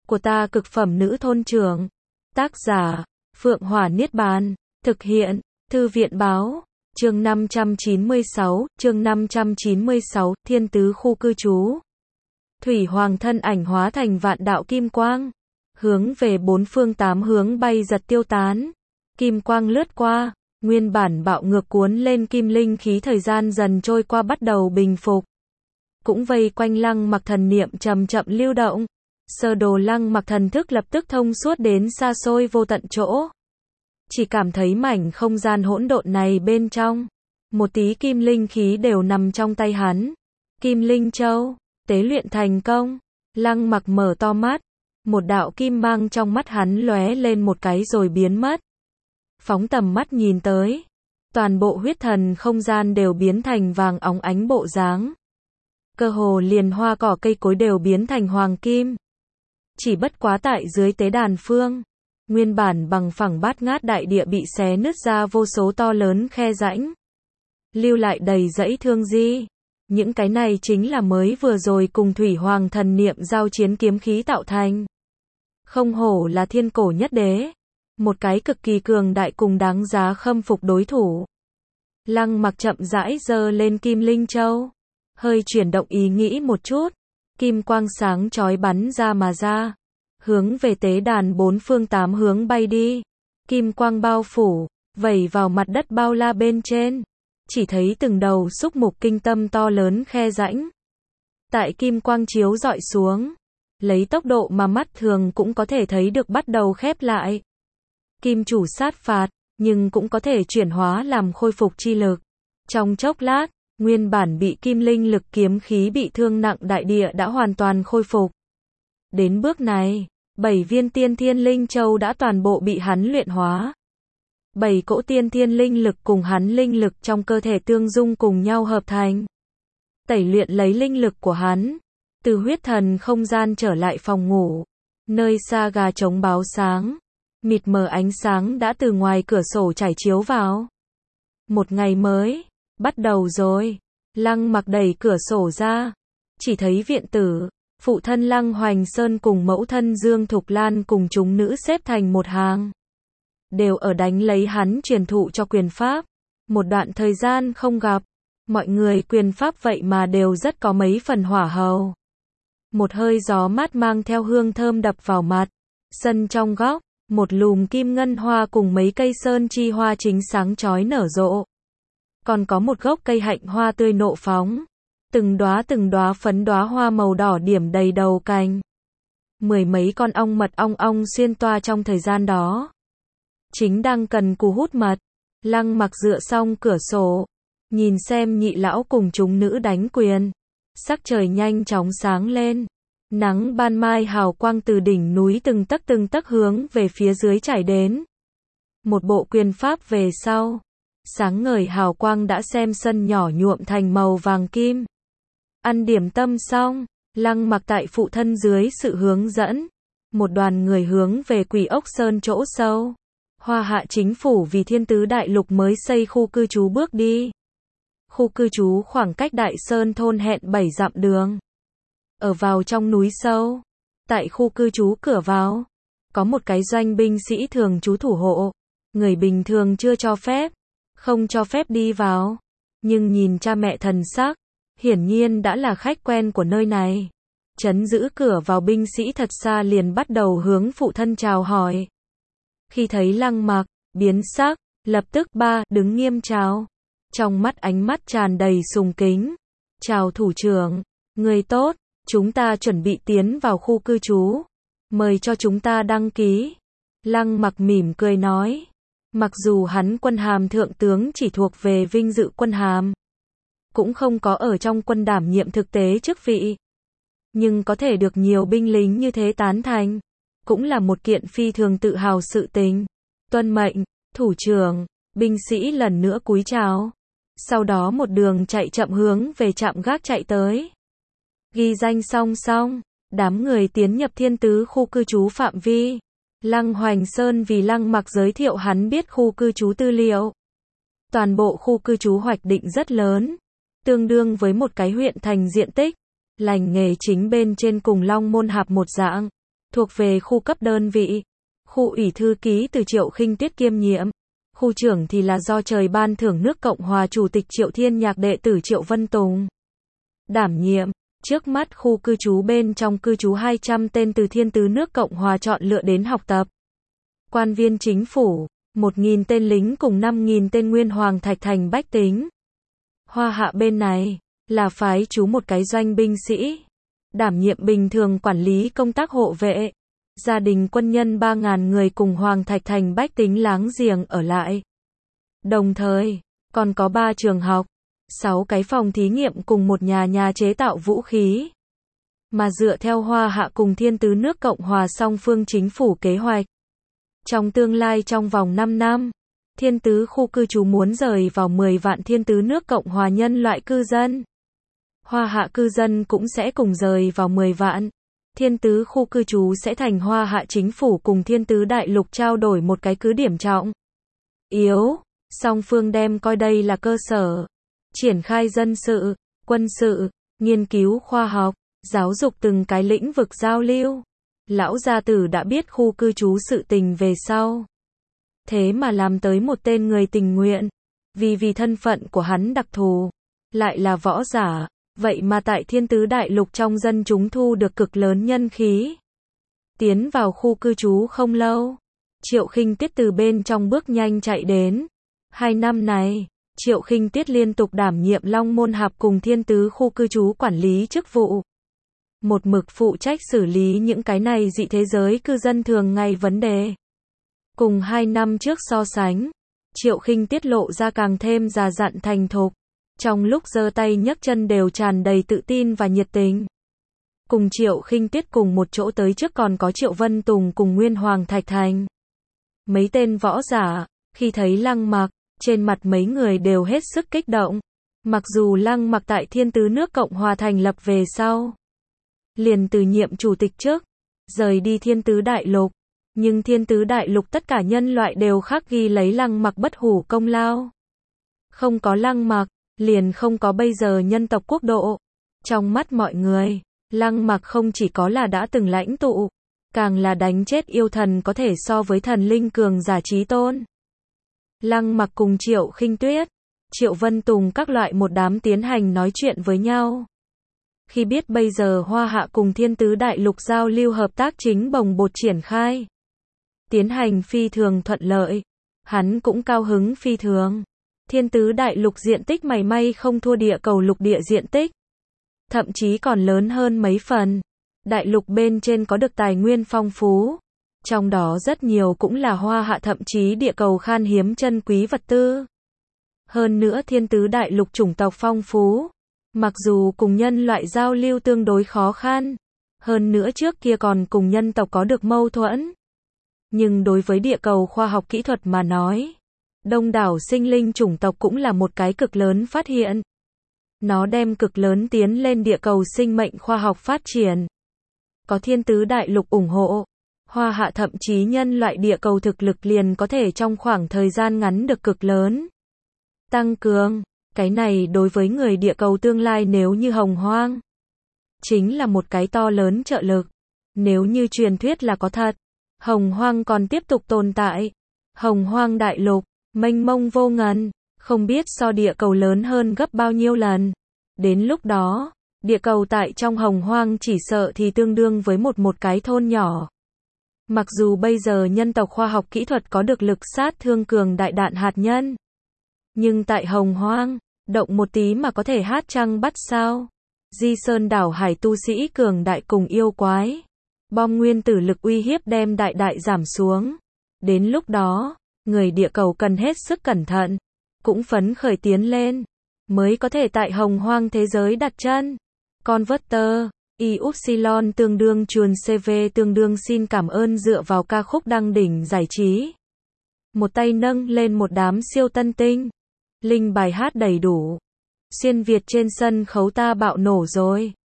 của ta cực phẩm nữ thôn trưởng. Tác giả, Phượng Hỏa Niết Bàn. Thực hiện, Thư viện Báo. Chương 596, Thiên Tứ Khu Cư Trú. Thủy Hoàng thân ảnh hóa thành vạn đạo kim quang, hướng về bốn phương tám hướng bay giật tiêu tán. Kim quang lướt qua, nguyên bản bạo ngược cuốn lên kim linh khí thời gian dần trôi qua bắt đầu bình phục. Cũng vây quanh Lăng Mặc thần niệm chậm chậm lưu động. Sơ đồ Lăng Mặc thần thức lập tức thông suốt đến xa xôi vô tận chỗ. Chỉ cảm thấy mảnh không gian hỗn độn này bên trong, một tí kim linh khí đều nằm trong tay hắn. Kim linh châu, tế luyện thành công. Lăng Mặc mở to mắt, một đạo kim mang trong mắt hắn lóe lên một cái rồi biến mất. Phóng tầm mắt nhìn tới, toàn bộ huyết thần không gian đều biến thành vàng óng ánh bộ dáng. Cơ hồ liền hoa cỏ cây cối đều biến thành hoàng kim. Chỉ bất quá tại dưới tế đàn phương, nguyên bản bằng phẳng bát ngát đại địa bị xé nứt ra vô số to lớn khe rãnh, lưu lại đầy dãy thương di. Những cái này chính là mới vừa rồi cùng Thủy Hoàng thần niệm giao chiến kiếm khí tạo thành. Không hổ là thiên cổ nhất đế, một cái cực kỳ cường đại cùng đáng giá khâm phục đối thủ. Lăng Mặc chậm rãi giơ lên kim linh châu, hơi chuyển động ý nghĩ một chút, kim quang sáng chói bắn ra mà ra, hướng về tế đàn bốn phương tám hướng bay đi. Kim quang bao phủ, vẩy vào mặt đất bao la bên trên, chỉ thấy từng đầu xúc mục kinh tâm to lớn khe rãnh. Tại kim quang chiếu rọi xuống, lấy tốc độ mà mắt thường cũng có thể thấy được bắt đầu khép lại. Kim chủ sát phạt, nhưng cũng có thể chuyển hóa làm khôi phục chi lực. Trong chốc lát, nguyên bản bị kim linh lực kiếm khí bị thương nặng đại địa đã hoàn toàn khôi phục. Đến bước này, 7 viên tiên thiên linh châu đã toàn bộ bị hắn luyện hóa. 7 cỗ tiên thiên linh lực cùng hắn linh lực trong cơ thể tương dung cùng nhau hợp thành. Tẩy luyện lấy linh lực của hắn, từ huyết thần không gian trở lại phòng ngủ. Nơi xa gà trống báo sáng, mịt mờ ánh sáng đã từ ngoài cửa sổ trải chiếu vào. Một ngày mới bắt đầu rồi. Lăng Mặc đẩy cửa sổ ra, chỉ thấy viện tử, phụ thân Lăng Hoành Sơn cùng mẫu thân Dương Thục Lan cùng chúng nữ xếp thành một hàng, đều ở đánh lấy hắn truyền thụ cho quyền pháp. Một đoạn thời gian không gặp, mọi người quyền pháp vậy mà đều rất có mấy phần hỏa hầu. Một hơi gió mát mang theo hương thơm đập vào mặt. Sân trong góc, một lùm kim ngân hoa cùng mấy cây sơn chi hoa chính sáng chói nở rộ. Còn có một gốc cây hạnh hoa tươi nộ phóng, từng đóa phấn đóa hoa màu đỏ điểm đầy đầu cành. Mười mấy con ong mật ong ong xuyên toa trong thời gian đó, chính đang cần cù hút mật. Lăng Mặc dựa xong cửa sổ, nhìn xem nhị lão cùng chúng nữ đánh quyền. Sắc trời nhanh chóng sáng lên, nắng ban mai hào quang từ đỉnh núi từng tấc hướng về phía dưới chảy đến. Một bộ quyền pháp về sau, sáng ngời hào quang đã xem sân nhỏ nhuộm thành màu vàng kim. Ăn điểm tâm xong, Lăng Mặc tại phụ thân dưới sự hướng dẫn, một đoàn người hướng về Quỷ Ốc Sơn chỗ sâu, Hoa Hạ chính phủ vì Thiên Tứ Đại Lục mới xây khu cư trú bước đi. Khu cư trú khoảng cách Đại Sơn thôn hẹn 7 dặm đường. Ở vào trong núi sâu, tại khu cư trú cửa vào, có một cái doanh binh sĩ thường trú thủ hộ. Người bình thường chưa cho phép, không cho phép đi vào. Nhưng nhìn cha mẹ thần sắc, hiển nhiên đã là khách quen của nơi này. Trấn giữ cửa vào binh sĩ thật xa liền bắt đầu hướng phụ thân chào hỏi. Khi thấy Lăng Mặc, biến sắc, lập tức đứng nghiêm chào. Trong mắt ánh mắt tràn đầy sùng kính. Chào thủ trưởng, người tốt, chúng ta chuẩn bị tiến vào khu cư trú. Mời cho chúng ta đăng ký. Lăng Mặc mỉm cười nói. Mặc dù hắn quân hàm thượng tướng chỉ thuộc về vinh dự quân hàm, cũng không có ở trong quân đảm nhiệm thực tế chức vị, nhưng có thể được nhiều binh lính như thế tán thành, cũng là một kiện phi thường tự hào sự tình. Tuân mệnh, thủ trưởng. Binh sĩ lần nữa cúi chào, sau đó một đường chạy chậm hướng về trạm gác chạy tới. Ghi danh xong, đám người tiến nhập Thiên Tứ khu cư trú phạm vi. Lăng Hoành Sơn vì Lăng Mặc giới thiệu hắn biết khu cư trú tư liệu. Toàn bộ khu cư trú hoạch định rất lớn, tương đương với một cái huyện thành diện tích. Lành nghề chính bên trên cùng Long Môn Hạp một dạng, thuộc về khu cấp đơn vị. Khu ủy thư ký từ Triệu Khinh Tuyết kiêm nhiệm. Khu trưởng thì là do trời ban thưởng nước Cộng hòa Chủ tịch Triệu Thiên Nhạc đệ tử Triệu Vân Tùng đảm nhiệm. Trước mắt khu cư trú bên trong cư trú 200 tên từ thiên tứ nước Cộng hòa chọn lựa đến học tập. Quan viên chính phủ, 1.000 tên lính cùng 5.000 tên nguyên hoàng thạch thành bách tính. Hoa Hạ bên này, là phái trú một cái doanh binh sĩ, đảm nhiệm bình thường quản lý công tác hộ vệ. Gia đình quân nhân 3.000 người cùng hoàng thạch thành bách tính láng giềng ở lại. Đồng thời, còn có 3 trường học, 6 cái phòng thí nghiệm cùng một nhà chế tạo vũ khí. Mà dựa theo Hoa Hạ cùng thiên tứ nước Cộng hòa song phương chính phủ kế hoạch. Trong tương lai trong vòng 5 năm, thiên tứ khu cư trú muốn rời vào 10 vạn thiên tứ nước Cộng hòa nhân loại cư dân. Hoa Hạ cư dân cũng sẽ cùng rời vào 10 vạn. Thiên tứ khu cư trú sẽ thành Hoa Hạ chính phủ cùng thiên tứ đại lục trao đổi một cái cứ điểm trọng yếu. Song phương đem coi đây là cơ sở. Triển khai dân sự, quân sự, nghiên cứu khoa học, giáo dục từng cái lĩnh vực giao lưu. Lão gia tử đã biết khu cư trú sự tình về sau. Thế mà làm tới một tên người tình nguyện. Vì thân phận của hắn đặc thù, lại là võ giả, vậy mà tại thiên tứ đại lục trong dân chúng thu được cực lớn nhân khí. Tiến vào khu cư trú không lâu, Triệu Khinh Tuyết từ bên trong bước nhanh chạy đến. 2 năm này, Triệu Khinh Tuyết liên tục đảm nhiệm Long Môn Hạp cùng thiên tứ khu cư trú quản lý chức vụ. Một mực phụ trách xử lý những cái này dị thế giới cư dân thường ngày vấn đề. Cùng 2 năm trước so sánh, Triệu Khinh Tuyết lộ ra càng thêm già dặn thành thục. Trong lúc giơ tay nhấc chân đều tràn đầy tự tin và nhiệt tình. Cùng Triệu Khinh Tuyết cùng một chỗ tới trước còn có Triệu Vân Tùng cùng Nguyên Hoàng Thạch Thành. Mấy tên võ giả, khi thấy Lăng Mặc, trên mặt mấy người đều hết sức kích động. Mặc dù Lăng Mặc tại thiên tứ nước Cộng hòa thành lập về sau, liền từ nhiệm chủ tịch trước, rời đi thiên tứ đại lục. Nhưng thiên tứ đại lục tất cả nhân loại đều khắc ghi lấy Lăng Mặc bất hủ công lao. Không có Lăng Mặc, liền không có bây giờ nhân tộc quốc độ. Trong mắt mọi người, Lăng Mặc không chỉ có là đã từng lãnh tụ, càng là đánh chết yêu thần có thể so với thần linh cường giả chí tôn. Lăng Mặc cùng Triệu Khinh Tuyết, Triệu Vân Tùng các loại một đám tiến hành nói chuyện với nhau. Khi biết bây giờ Hoa Hạ cùng thiên tứ đại lục giao lưu hợp tác chính bồng bột triển khai, tiến hành phi thường thuận lợi, hắn cũng cao hứng phi thường. Thiên tứ đại lục diện tích mảy may không thua địa cầu lục địa diện tích, thậm chí còn lớn hơn mấy phần. Đại lục bên trên có được tài nguyên phong phú, trong đó rất nhiều cũng là Hoa Hạ thậm chí địa cầu khan hiếm chân quý vật tư. Hơn nữa thiên tứ đại lục chủng tộc phong phú, mặc dù cùng nhân loại giao lưu tương đối khó khăn, hơn nữa trước kia còn cùng nhân tộc có được mâu thuẫn. Nhưng đối với địa cầu khoa học kỹ thuật mà nói, đông đảo sinh linh chủng tộc cũng là một cái cực lớn phát hiện. Nó đem cực lớn tiến lên địa cầu sinh mệnh khoa học phát triển. Có thiên tứ đại lục ủng hộ, Hoa Hạ thậm chí nhân loại địa cầu thực lực liền có thể trong khoảng thời gian ngắn được cực lớn tăng cường. Cái này đối với người địa cầu tương lai nếu như Hồng Hoang, chính là một cái to lớn trợ lực. Nếu như truyền thuyết là có thật, Hồng Hoang còn tiếp tục tồn tại. Hồng Hoang đại lục, mênh mông vô ngần, không biết so địa cầu lớn hơn gấp bao nhiêu lần. Đến lúc đó, địa cầu tại trong Hồng Hoang chỉ sợ thì tương đương với một cái thôn nhỏ. Mặc dù bây giờ nhân tộc khoa học kỹ thuật có được lực sát thương cường đại đạn hạt nhân, nhưng tại Hồng Hoang, động một tí mà có thể hát trăng bắt sao. Di Sơn đảo hải tu sĩ cường đại cùng yêu quái, bom nguyên tử lực uy hiếp đem đại giảm xuống. Đến lúc đó, người địa cầu cần hết sức cẩn thận, cũng phấn khởi tiến lên, mới có thể tại Hồng Hoang thế giới đặt chân. Converter, Y-Upsilon tương đương chuồn CV tương đương xin cảm ơn dựa vào ca khúc đăng đỉnh giải trí. Một tay nâng lên một đám siêu tân tinh. Linh bài hát đầy đủ. Xuyên Việt trên sân khấu ta bạo nổ rồi.